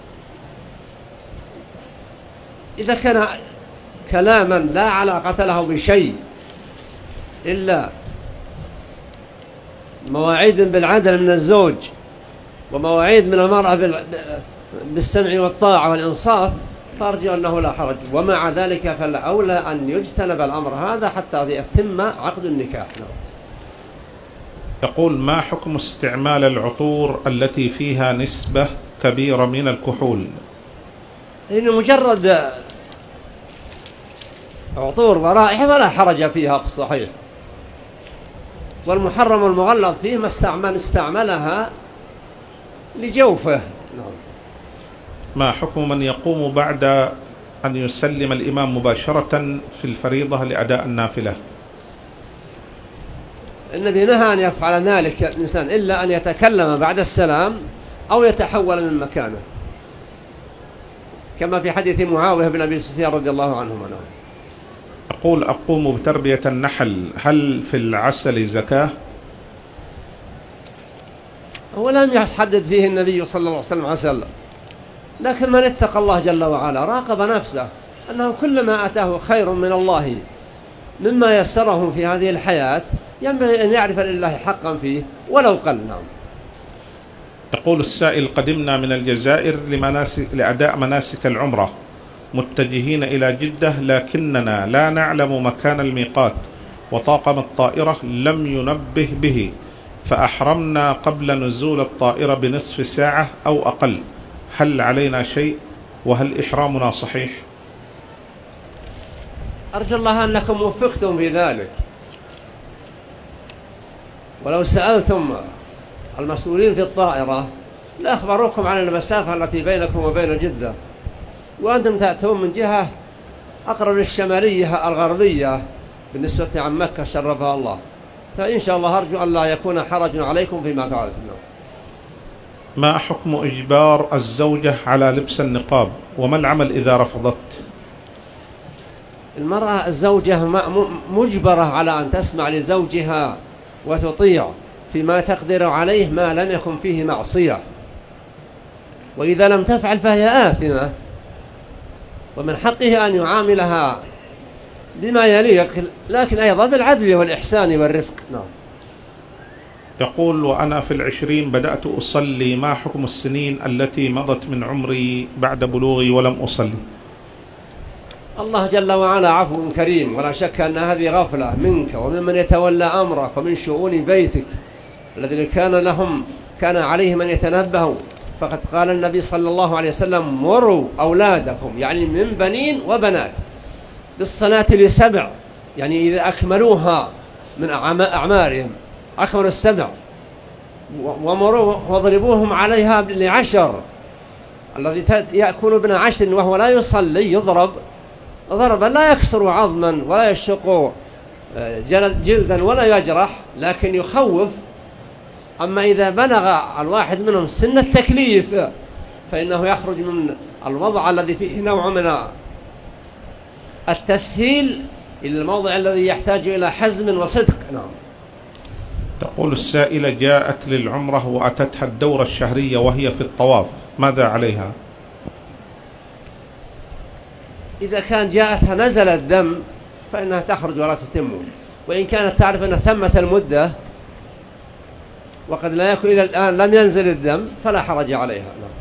إذا كان كلاما لا علاقة له بشيء إلا مواعيد بالعدل من الزوج ومواعيد من المرأة بالسمع والطاعة والإنصاف فأرجو أنه لا حرج، ومع ذلك فالأولى أن يجتنب الأمر هذا حتى يتم عقد النكاح. يقول: ما حكم استعمال العطور التي فيها نسبة كبيرة من الكحول؟ إنه مجرد عطور ورائحة فلا حرج فيها في الصحيح، والمحرم المغلظ فيه ما استعمل استعملها لجوفه. نعم. ما حكم من يقوم بعد أن يسلم الإمام مباشرة في الفريضة لأداء النافلة؟ النبي نهى أن يفعل ذلك الإنسان إلا أن يتكلم بعد السلام أو يتحول من مكانه، كما في حديث معاوية بن أبي سفيان رضي الله عنهما. أقول: أقوم بتربية النحل، هل في العسل زكاة؟ هو لم يحدد فيه النبي صلى الله عليه وسلم عسل، لكن من اتقى الله جل وعلا راقب نفسه أنه كلما أتاه خير من الله مما يسره في هذه الحياة ينبغي أن يعرف لله حقا فيه ولو قل. نعم. يقول السائل: قدمنا من الجزائر لمناسك لأداء مناسك العمرة متجهين إلى جدة، لكننا لا نعلم مكان الميقات، وطاقم الطائرة لم ينبه به، فأحرمنا قبل نزول الطائرة بنصف ساعة أو أقل، هل علينا شيء؟ وهل إحرامنا صحيح؟ أرجو الله أنكم وفقتم في ذلك، ولو سألتم المسؤولين في الطائرة لأخبروكم عن المسافة التي بينكم وبين جدة، وأنتم تأتون من جهة أقرب للشمالية الغربية بالنسبة عن مكة شرفها الله، فإن شاء الله أرجو أن لا يكون حرج عليكم فيما فعلتم. ما حكم إجبار الزوجة على لبس النقاب، وما العمل إذا رفضت؟ المرأة الزوجة مجبرة على أن تسمع لزوجها وتطيع فيما تقدر عليه ما لم يكن فيه معصية، وإذا لم تفعل فهي آثمة، ومن حقه أن يعاملها بما يليق، لكن أيضا بالعدل والإحسان والرفق. نعم. يقول: وأنا في العشرين بدأت أصلي، ما حكم السنين التي مضت من عمري بعد بلوغي ولم أصلي؟ الله جل وعلا عفو كريم، ولا شك أن هذه غفلة منك وممن يتولى أمرك ومن شؤون بيتك الذين كان لهم كان عليهم أن يتنبهوا، فقد قال النبي صلى الله عليه وسلم: مروا أولادكم، يعني من بنين وبنات، بالصلاة لسبع، يعني إذا أكملوها من أعمارهم أكملوا السبع، ومروا واضربوهم عليها لعشر. الذي يأكل ابن عشر وهو لا يصلي يضرب ضربا لا يكسر عظما ولا يشق جلدا ولا يجرح، لكن يخوف. أما إذا بلغ الواحد منهم سن التكليف فإنه يخرج من الوضع الذي فيه نوع من التسهيل إلى الموضع الذي يحتاج إلى حزم وصدق. نعم. تقول السائلة: جاءت للعمرة وأتتها الدورة الشهرية وهي في الطواف، ماذا عليها؟ إذا كان جاءتها نزل الدم فإنها تخرج ولا تتم، وإن كانت تعرف أنها تمت المدة وقد لا يكون إلى الآن لم ينزل الدم فلا حرج عليها. نعم.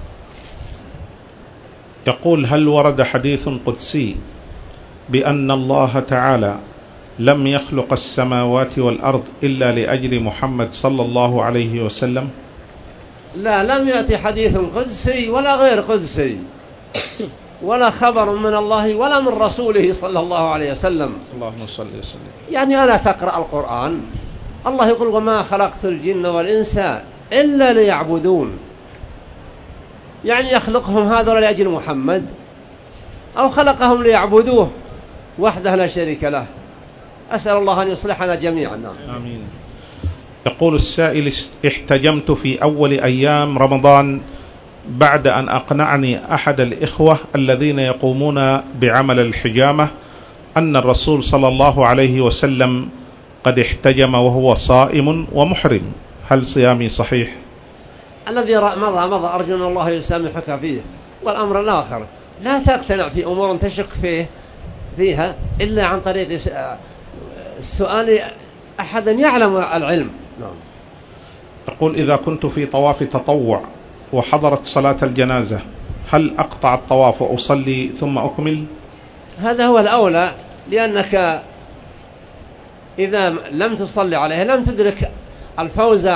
يقول: هل ورد حديث قدسي بأن الله تعالى لم يخلق السماوات والأرض إلا لأجل محمد صلى الله عليه وسلم؟ لا، لم يأتي حديث قدسي ولا غير قدسي ولا خبر من الله ولا من رسوله صلى الله عليه وسلم. اللهم صل وسلم. يعني ألا تقرأ القرآن، الله يقول: وما خلقت الجن والإنس إلا ليعبدون، يعني يخلقهم هذا لأجل محمد أو خلقهم ليعبدوه وحده لا شريك له. أسأل الله أن يصلحنا جميعا. آمين. يقول السائل: احتجمت في أول أيام رمضان بعد أن أقنعني أحد الإخوة الذين يقومون بعمل الحجامة أن الرسول صلى الله عليه وسلم قد احتجم وهو صائم ومحرم، هل صيامي صحيح؟ الذي مضى مضى، أرجو أن الله يسامحك فيه. والأمر الآخر، لا تقتنع في أمور تشك فيه فيها إلا عن طريق السؤال أحدا يعلم العلم. نعم. يقول: إذا كنت في طواف تطوع وحضرت صلاة الجنازة هل أقطع الطواف وأصلي ثم أكمل؟ هذا هو الأولى، لأنك إذا لم تصلي عليه لم تدرك الفوز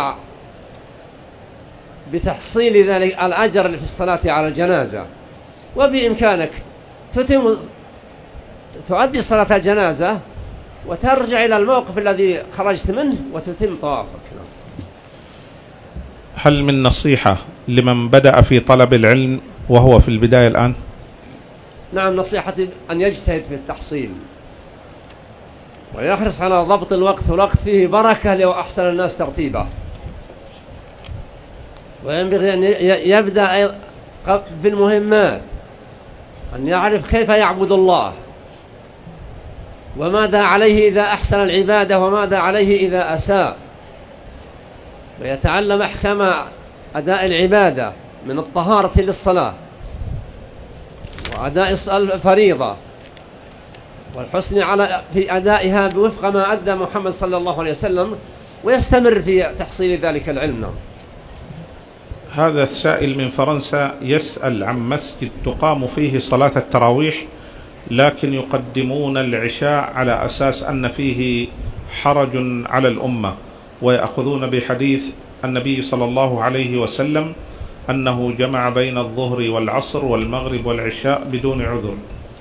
بتحصيل ذلك الأجر في الصلاة على الجنازة، وبإمكانك تتم تؤدي صلاة الجنازة وترجع إلى الموقف الذي خرجت منه وتتم طوافك. هل من نصيحة لمن بدأ في طلب العلم وهو في البداية الآن؟ نعم، نصيحتي أن يجتهد في التحصيل ويحرص على ضبط الوقت، والوقت فيه بركة لو أحسن الناس ترتيبه، وينبغي أن يبدأ بالمهمات، أن يعرف كيف يعبد الله وماذا عليه إذا أحسن العبادة وماذا عليه إذا أساء، ويتعلم أحكام أداء العبادة من الطهارة للصلاة وأداء الفريضة والحسن على في أدائها بوفق ما أدى محمد صلى الله عليه وسلم، ويستمر في تحصيل ذلك العلم. هذا السائل من فرنسا يسأل عن مسجد تقام فيه صلاة التراويح، لكن يقدمون العشاء على أساس أن فيه حرج على الأمة، ويأخذون بحديث النبي صلى الله عليه وسلم أنه جمع بين الظهر والعصر والمغرب والعشاء بدون عذر.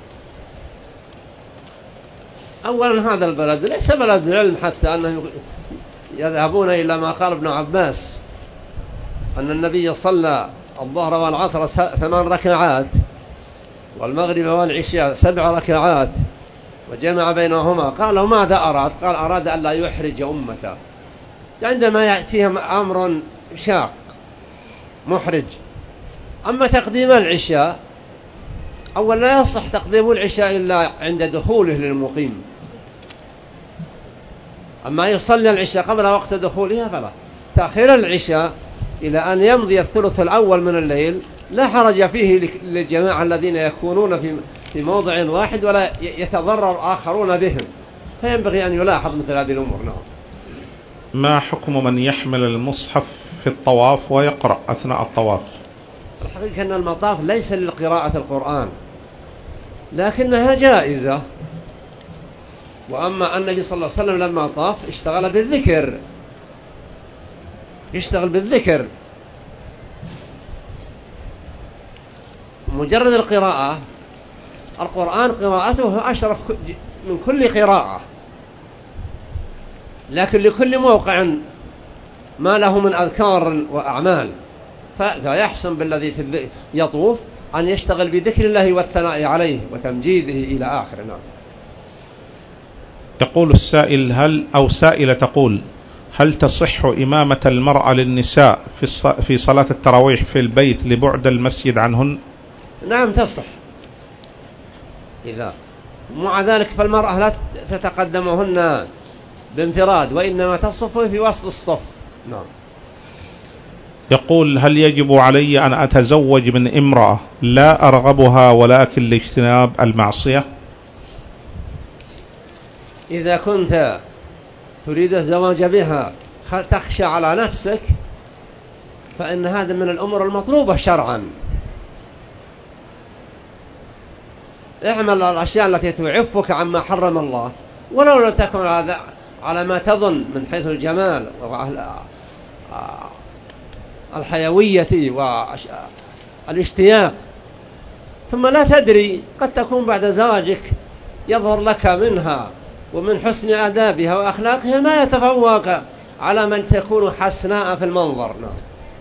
أولا هذا البلد ليس بلد العلم حتى أنهم يذهبون إلى ما قال ابن عباس أن النبي صلى الظهر والعصر ثمان ركعات والمغرب والعشاء سبع ركعات وجمع بينهما. قالوا ماذا أراد؟ قال أراد أن لا يحرج أمته عندما يأتيهم أمر شاق محرج. أما تقديم العشاء، أولا لا يصح تقديم العشاء إلا عند دخوله للمقيم، أما يصلي العشاء قبل وقت دخولها فلا. تأخير العشاء إلى أن يمضي الثلث الأول من الليل لا حرج فيه للجماعة الذين يكونون في في موضع واحد ولا يتضرر آخرون بهم، فينبغي أن يلاحظ مثل هذه الأمور. نعم. ما حكم من يحمل المصحف في الطواف ويقرأ أثناء الطواف؟ الحقيقة أن المطاف ليس لقراءة القرآن، لكنها جائزة. وأما النبي صلى الله عليه وسلم لما طاف اشتغل بالذكر، يشتغل بالذكر. مجرد القراءة، القرآن قراءته أشرف من كل قراءة، لكن لكل موقع ما له من أذكار وأعمال، فيحسن بالذي في يطوف أن يشتغل بذكر الله والثناء عليه وتمجيده إلى آخر. نعم. يقول السائل هل أو سائلة تقول هل تصح إمامة المرأة للنساء في في صلاة التراويح في البيت لبعد المسجد عنهن؟ نعم تصح. إذا مع ذلك فالمرأة لا تتقدمهن بانفراد، وإنما تصف في وسط الصف. نعم. يقول هل يجب علي أن أتزوج من امرأة لا أرغبها ولكن لاجتناب المعصية؟ إذا كنت تريد الزواج بها تخشى على نفسك فإن هذا من الأمور المطلوبة شرعا. اعمل الأشياء التي تعفك عما حرم الله، ولو لم تكن على ما تظن من حيث الجمال والحيوية والاشتياق، ثم لا تدري قد تكون بعد زواجك يظهر لك منها ومن حسن آدابها وأخلاقها ما يتفوق على من تكون حسناء في المنظر. نعم.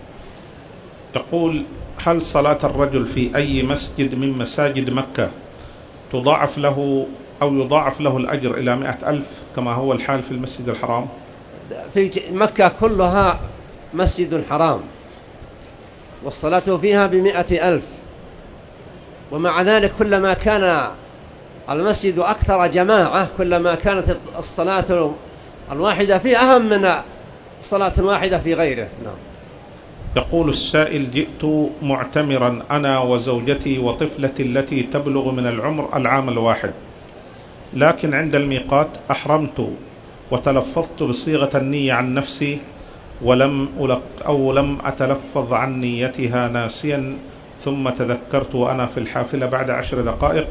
يقول هل صلاة الرجل في أي مسجد من مساجد مكة تضاعف له أو يضاعف له الأجر إلى مئة ألف كما هو الحال في المسجد الحرام؟ في مكة كلها مسجد حرام والصلاة فيها بمئة ألف، ومع ذلك كلما كان المسجد أكثر جماعة كلما كانت الصلاة الواحدة فيه أهم من صلاة واحدة في غيره. نعم. يقول السائل جئت معتمرا أنا وزوجتي وطفلتي التي تبلغ من العمر العام الواحد، لكن عند الميقات أحرمت وتلفظت بصيغة النية عن نفسي ولم ألق أو لم أتلفظ عن نيتها ناسيا، ثم تذكرت وأنا في الحافلة بعد عشر دقائق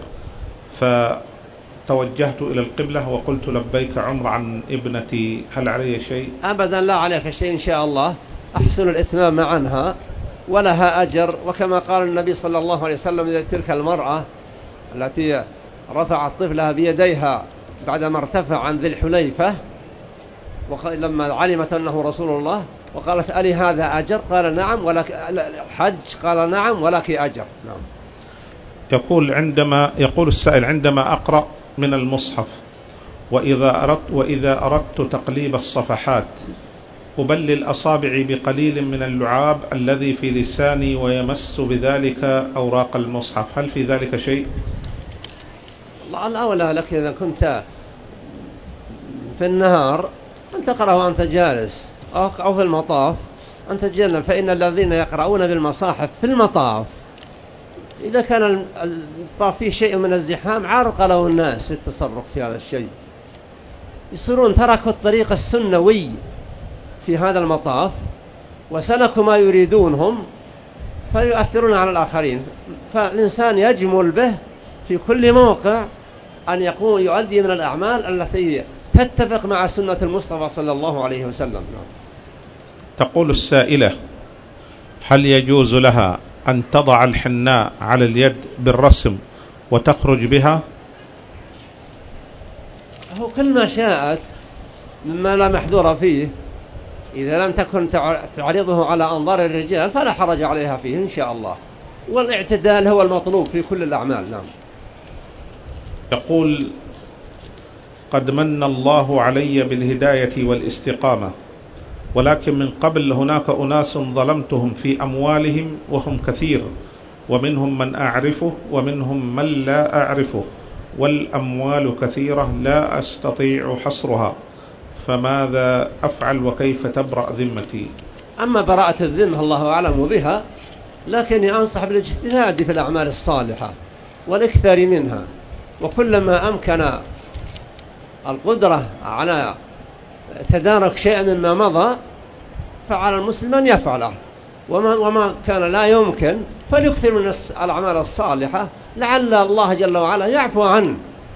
فتوجهت إلى القبلة وقلت لبيك عمر عن ابنتي، هل علي شيء؟ أبدا لا عليك شيء إن شاء الله، أحسن الإتمام عنها ولها أجر. وكما قال النبي صلى الله عليه وسلم تلك المرأة التي رفعت طفلها بيديها بعدما ارتفع عن ذي الحليفة لما علمت أنه رسول الله وقالت ألي هذا أجر؟ قال نعم ولك حج؟ قال نعم ولك أجر. نعم. يقول عندما يقول السائل عندما أقرأ من المصحف وإذا أردت وإذا أردت تقليب الصفحات أبلل أصابعي بقليل من اللعاب الذي في لساني ويمس بذلك أوراق المصحف، هل في ذلك شيء؟ الله الأولى لك إذا كنت في النهار أن تقرأ وأنت جالس أو في المطاف أن تتجنب، فإن الذين يقرؤون بالمصاحف في المطاف إذا كان الطاف فيه شيء من الزحام عرقلوا الناس في التصرف في هذا الشيء، يصيرون تركوا الطريق السنوي في هذا المطاف وسلكوا ما يريدونهم فيؤثرون على الآخرين. فالإنسان يجمل به في كل موقع أن يقوم يؤدي من الأعمال التي تتفق مع سنة المصطفى صلى الله عليه وسلم. تقول السائلة: هل يجوز لها أن تضع الحناء على اليد بالرسم وتخرج بها؟ هو كل ما شاءت مما لا محذور فيه، إذا لم تكن تعرضه على أنظار الرجال فلا حرج عليها فيه إن شاء الله، والاعتدال هو المطلوب في كل الأعمال. نعم. يقول: قد من الله علي بالهداية والاستقامة، ولكن من قبل هناك أناس ظلمتهم في أموالهم وهم كثير، ومنهم من أعرفه ومنهم من لا أعرفه، والأموال كثيرة لا أستطيع حصرها، فماذا أفعل وكيف تبرأ ذمتي؟ أما براءة الذمة الله أعلم بها، لكني أنصح بالاجتهاد في الأعمال الصالحة والإكثار منها، وكلما أمكن القدرة على تدارك شيء مما مضى فعلى المسلم أن يفعله، وما, وما كان لا يمكن فليكثر من الأعمال الصالحة لعل الله جل وعلا يعفو عنه،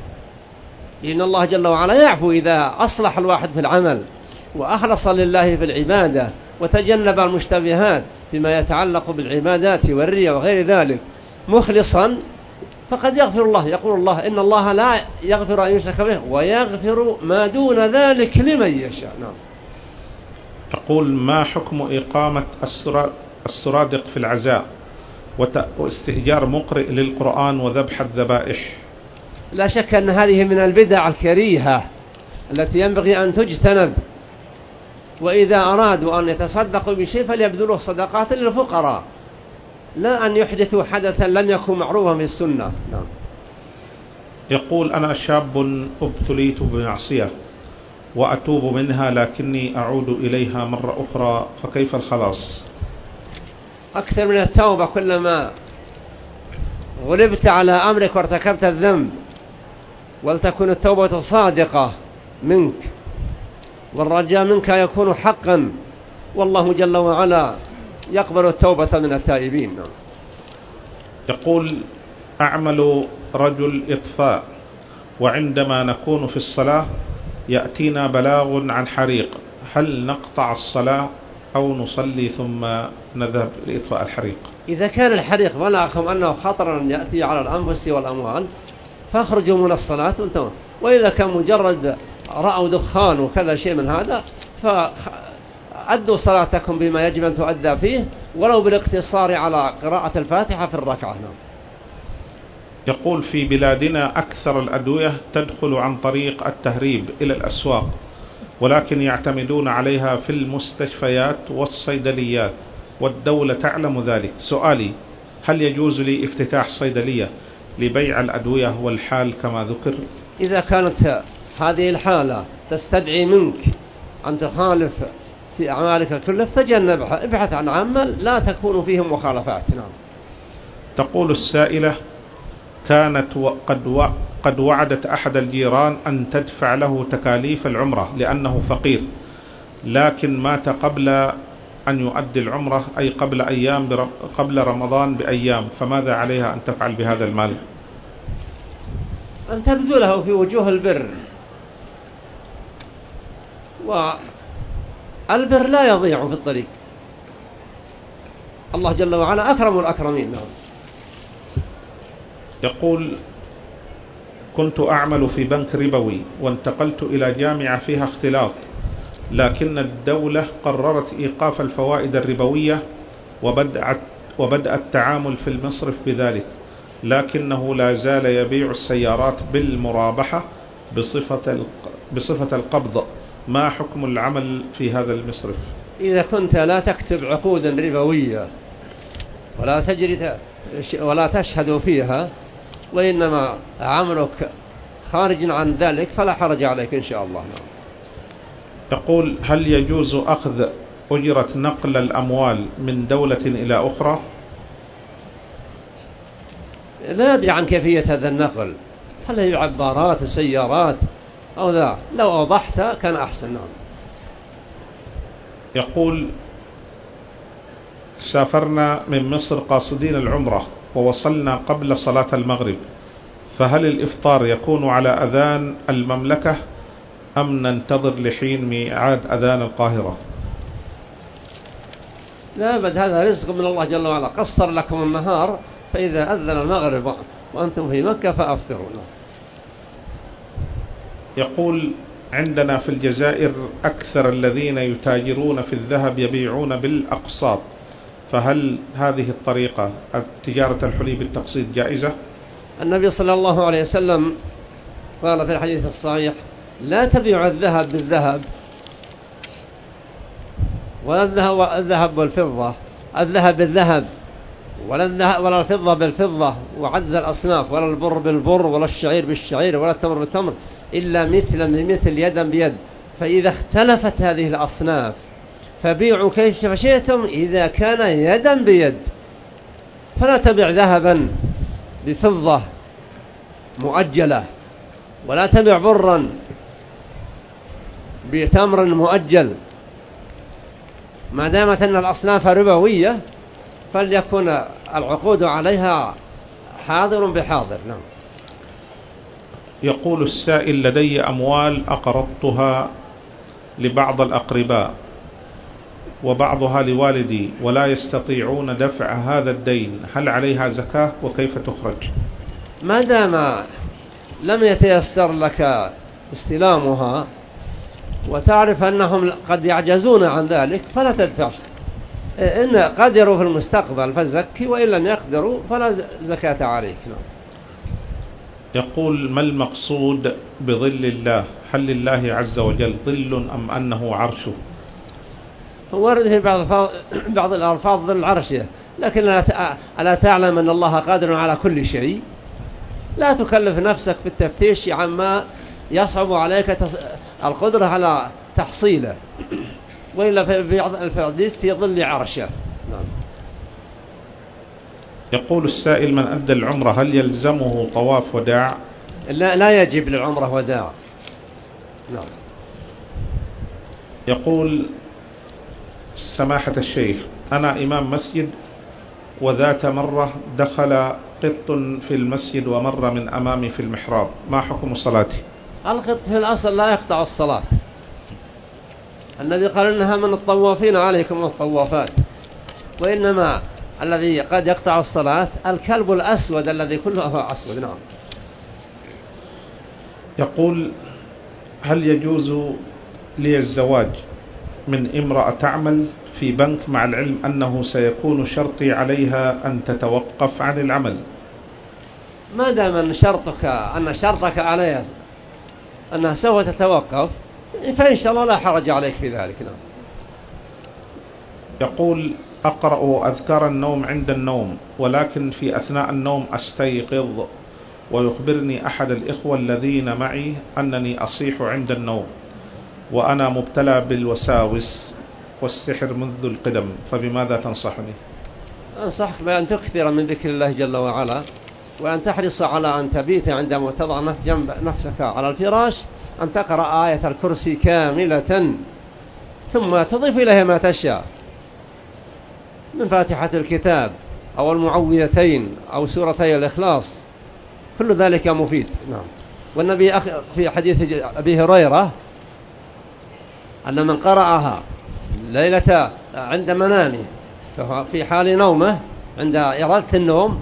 لأن الله جل وعلا يعفو إذا أصلح الواحد في العمل وأخلص لله في العبادة وتجنب المشتبهات فيما يتعلق بالعبادات والرياء وغير ذلك مخلصا، فقد يغفر الله. يقول الله: إن الله لا يغفر أن يشرك به ويغفر ما دون ذلك لمن يشاء. نعم. تقول: ما حكم إقامة السرادق في العزاء واستئجار مقرئ للقرآن وذبح الذبائح؟ لا شك أن هذه من البدع الكريهة التي ينبغي أن تجتنب، وإذا أرادوا أن يتصدقوا بشيء فليبذلوا صدقات للفقراء، لا أن يحدثوا حدثا لم يكن معروفا في السنة. نعم. يقول: أنا شاب ابتليت بمعصية وأتوب منها لكني أعود إليها مرة أخرى، فكيف الخلاص؟ أكثر من التوبة، كلما غلبت على أمرك وارتكبت الذنب، ولتكن التوبة صادقة منك والرجاء منك يكون حقا، والله جل وعلا يقبل التوبة من التائبين. يقول: أعمل رجل إطفاء، وعندما نكون في الصلاة يأتينا بلاغ عن حريق، هل نقطع الصلاة أو نصلي ثم نذهب لإطفاء الحريق؟ إذا كان الحريق بلغكم أنه خطر يأتي على الأنفس والأموال فاخرجوا من الصلاة وانتهوا، وإذا كان مجرد رأوا دخان وكذا شيء من هذا فأدوا صلاتكم بما يجب أن تؤدى فيه ولو بالاقتصار على قراءة الفاتحة في الركعة. يقول: في بلادنا أكثر الأدوية تدخل عن طريق التهريب إلى الأسواق، ولكن يعتمدون عليها في المستشفيات والصيدليات، والدولة تعلم ذلك. سؤالي: هل يجوز لي افتتاح صيدلية لبيع الأدوية والحال كما ذكر؟ إذا كانت هذه الحالة تستدعي منك أن تخالف في أعمالك كلها فتجنبها، ابحث عن عمل لا تكون فيهم مخالفات. نعم. تقول السائلة: كانت قد قد وعدت أحد الجيران أن تدفع له تكاليف العمرة لأنه فقير، لكن مات قبل أن يؤدي العمرة، أي قبل أيام قبل رمضان بأيام، فماذا عليها أن تفعل بهذا المال؟ أن تبذله في وجوه البر، والبر لا يضيع في الطريق، الله جل وعلا أكرم الأكرمين. نعم. يقول: كنت أعمل في بنك ربوي وانتقلت إلى جامعة فيها اختلاط، لكن الدولة قررت إيقاف الفوائد الربوية وبدأت وبدأ التعامل في المصرف بذلك، لكنه لا زال يبيع السيارات بالمرابحة بصفة بصفة القبض، ما حكم العمل في هذا المصرف؟ إذا كنت لا تكتب عقودا ربوية ولا تجري ولا تشهد فيها وإنما عملك خارج عن ذلك فلا حرج عليك إن شاء الله. يقول: هل يجوز أخذ أجرة نقل الأموال من دولة إلى أخرى؟ لا يدري عن كيفية هذا النقل، هل هي عبارات وسيارات أو ذا، لو أوضحت كان أحسن. نعم. يقول: سافرنا من مصر قاصدين العمرة ووصلنا قبل صلاة المغرب، فهل الإفطار يكون على أذان المملكة أم ننتظر لحين ميعاد أذان القاهرة؟ لا بد، هذا رزق من الله جل وعلا، قصر لكم النهار، فإذا أذن المغرب وأنتم في مكة فأفطروا. يقول: عندنا في الجزائر أكثر الذين يتاجرون في الذهب يبيعون بالأقساط، فهل هذه الطريقة تجارة الحلي بالتقسيط جائزة؟ النبي صلى الله عليه وسلم قال في الحديث الصحيح: لا تبيع الذهب بالذهب ولا الذهب بالفضة، الذهب بالذهب ولا الذهب ولا الفضة بالفضة، وعدد الأصناف، ولا البر بالبر ولا الشعير بالشعير ولا التمر بالتمر، إلا مثلا بمثل يدا بيد، فإذا اختلفت هذه الأصناف فبيعوا كيف شئتم إذا كان يدا بيد. فلا تبيع ذهبا بفضة مؤجلة، ولا تبيع برا بتمر مؤجل، ما دامت أن الأصناف ربوية فليكن العقود عليها حاضر بحاضر. نعم. يقول السائل: لدي أموال أقرضتها لبعض الأقرباء وبعضها لوالدي ولا يستطيعون دفع هذا الدين، هل عليها زكاة وكيف تخرج؟ ما دام لم يتيسر لك استلامها وتعرف أنهم قد يعجزون عن ذلك فلا تدفع، إن قدروا في المستقبل فزكي، وإن لم يقدروا فلا زكاة عليك. يقول: ما المقصود بظل الله؟ هل لله عز وجل ظل أم أنه عرشه؟ ورد في بعض بعض الألفاظ ظل عرشه، لكن ألا تعلم أن الله قادر على كل شيء؟ لا تكلف نفسك بالتفتيش عما يصعب عليك القدرة على تحصيله، وإلا في بعض الحديث في ظل عرشه. نعم. يقول السائل: من أدى العمرة هل يلزمه طواف وداع؟ لا, لا يجب للعمرة وداع. نعم. يقول: سماحة الشيخ، أنا إمام مسجد وذات مرة دخل قط في المسجد ومر من أمامي في المحراب، ما حكم صلاتي؟ القط في الأصل لا يقطع الصلاة، النبي قال إنها من الطوافين عليكم والطوافات، وإنما الذي قد يقطع الصلاة الكلب الأسود الذي كله أسود. نعم. يقول: هل يجوز لي الزواج من امرأة تعمل في بنك مع العلم أنه سيكون شرطي عليها أن تتوقف عن العمل؟ ما دام أن شرطك أن شرطك عليها أنها سوف تتوقف فإن شاء الله لا حرج عليك في ذلك. نعم. يقول: أقرأ أذكار النوم عند النوم، ولكن في أثناء النوم أستيقظ ويخبرني أحد الإخوة الذين معي أنني أصيح عند النوم، وأنا مبتلى بالوساوس والسحر منذ القدم، فبماذا تنصحني؟ أنصحك بأن تكثر من ذكر الله جل وعلا، وأن تحرص على أن تبيت عندما تضع جنب نفسك على الفراش أن تقرأ آية الكرسي كاملة، ثم تضيف إليها ما تشاء من فاتحة الكتاب أو المعوذتين أو سورتي الإخلاص، كل ذلك مفيد. نعم. والنبي في حديث أبي هريرة أن من قرأها ليلة عند منامه في حال نومه عند إرادة النوم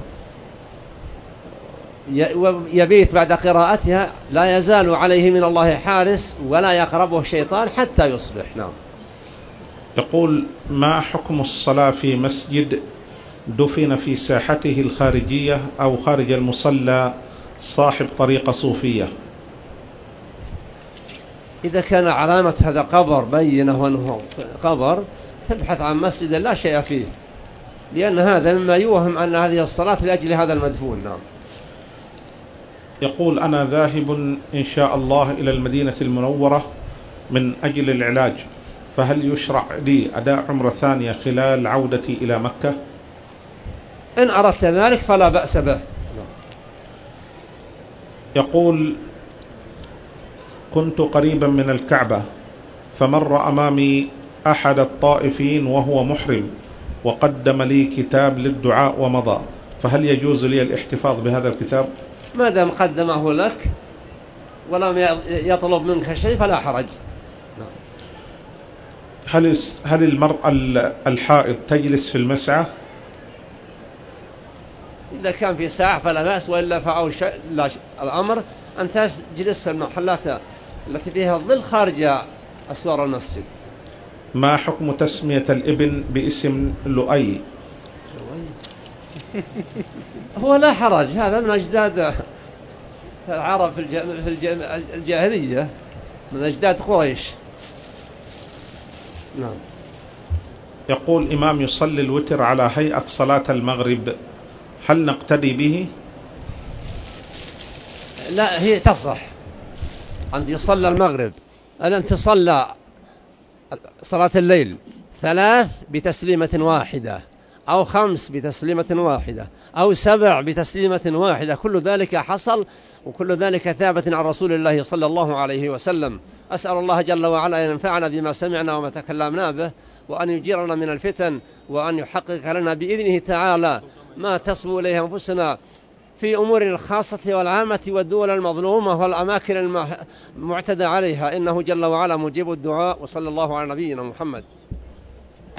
يبيت بعد قراءتها لا يزال عليه من الله حارس ولا يقربه الشيطان حتى يصبح. نعم. يقول: ما حكم الصلاة في مسجد دفن في ساحته الخارجية أو خارج المصلى صاحب طريقة صوفية؟ إذا كان علامة هذا قبر بينه وأنه قبر فابحث عن مسجد لا شيء فيه، لأن هذا مما يوهم أن هذه الصلاة لأجل هذا المدفون. نعم. يقول: أنا ذاهب إن شاء الله إلى المدينة المنورة من أجل العلاج، فهل يشرع لي أداء عمرة ثانية خلال عودتي إلى مكة؟ إن أردت ذلك فلا بأس به. يقول: كنت قريبا من الكعبة فمر أمامي أحد الطائفين وهو محرم وقدم لي كتاب للدعاء ومضى، فهل يجوز لي الاحتفاظ بهذا الكتاب؟ ما دام قدمه لك ولم يطلب منك شيء فلا حرج. هل هل المرأة الحائض تجلس في المسعى؟ إذا كان في ساعة فلا بأس، وإلا فأو لا الأمر أن تجلس في المحلات التي فيها الظل خارج أسوار المسجد. ما حكم تسمية الابن باسم لؤي؟ هو لا حرج، هذا من أجداد العرب في الجاهلية، من أجداد قريش. نعم. يقول: إمام يصلي الوتر على هيئة صلاة المغرب، هل نقتدي به؟ لا، هي تصح أن يصلى المغرب أن تصلى صلاة الليل ثلاث بتسليمة واحدة، أو خمس بتسليمة واحدة، أو سبع بتسليمة واحدة، كل ذلك حصل وكل ذلك ثابت عن رسول الله صلى الله عليه وسلم. أسأل الله جل وعلا أن ينفعنا بما سمعنا وما تكلمنا به، وأن يجيرنا من الفتن، وأن يحقق لنا بإذنه تعالى ما تصبو إليه أنفسنا في أمور الخاصة والعامة والدول المظلومة والأماكن المعتدى عليها، إنه جل وعلا مجيب الدعاء. وصلى الله على نبينا محمد.